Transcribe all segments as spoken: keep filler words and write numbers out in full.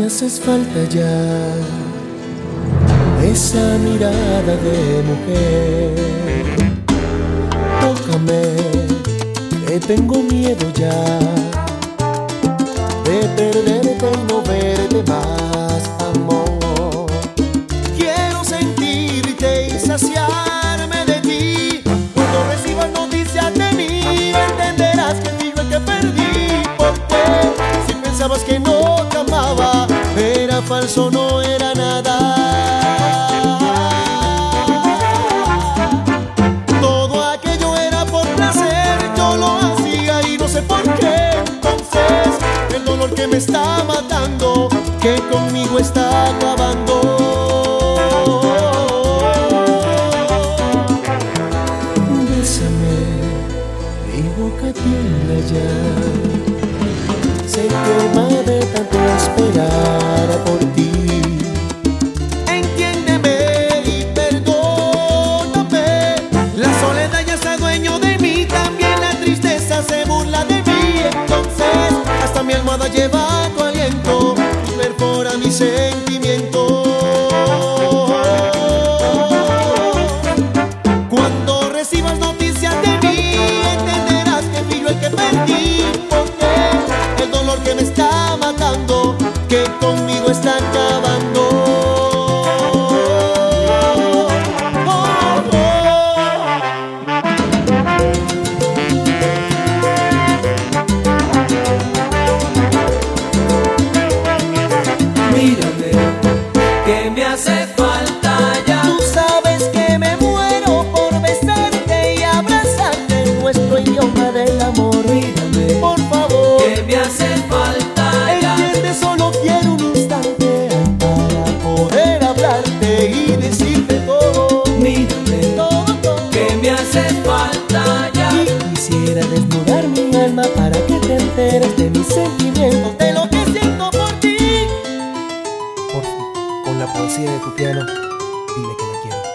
haces falta ya, esa mirada de mujer. Tócame, que tengo miedo ya de perderte y no verte más, amor. Quiero sentirte y saciarme de ti. Cuando recibas noticias de mí, entenderás que fui yo el que perdí. Porque si pensabas que no te amaba, era falso, no era nada. Todo aquello era por placer, yo lo hacía y no sé por qué. Entonces el dolor que me está matando, que conmigo está acabando. Bésame, mi boca tiembla ya, se quema de tanto esperar por ti. Entiéndeme y perdóname, la soledad ya está dueño de mí, también la tristeza se burla de mí. Entonces hasta mi almohada lleva tu aliento y perfora mi sentimiento. Cuando recibas noticias de mí, entenderás que fui yo el que perdí. Porque el dolor que me está matando, que conmigo está acabando. Mírame, que me hace falta ya. Tú sabes que me muero por besarte y abrazarte en nuestro idioma del amor. Mírame, por favor, que me hace falta ya. entiende, solo quiero un instante para poder hablarte y decirte todo. Mírame, Todo, todo. que me hace falta ya. Y quisiera desnudar mi alma para que te enteres de mis sentimientos, de lo que siento por ti. Por fin, con la poesía de tu piano, dile que la quiero.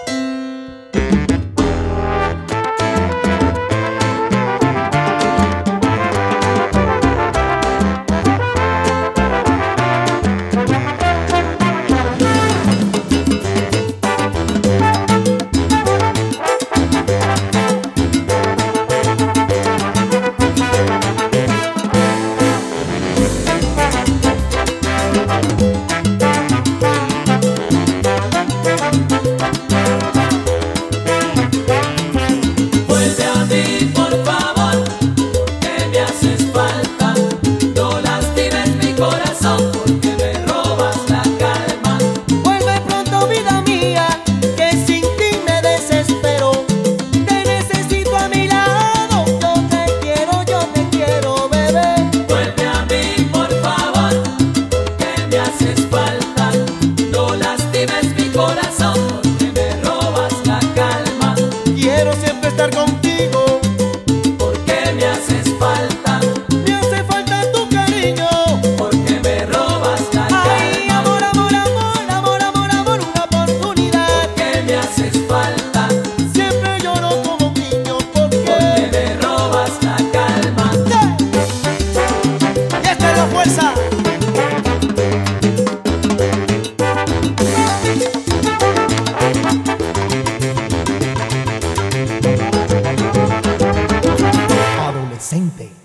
Vuelve a mí, por favor, que me haces falta. No lastimes mi corazón, porque me robas la calma. Vuelve pronto, vida mía, que sin ti me desespero. Te necesito a mi lado, yo te quiero, yo te quiero, bebé. Vuelve a mí, por favor, que me haces falta. No lastimes mi corazón, porque me robas la calma. Quiero siempre estar contigo, Porque me haces falta, me hace falta tu cariño. porque me robas la Ay, calma. amor, amor, amor, amor, amor, amor, una oportunidad. Que me haces falta, Siempre lloro como un niño, porque porque me robas la calma. y esta es la fuerza. Adolescente.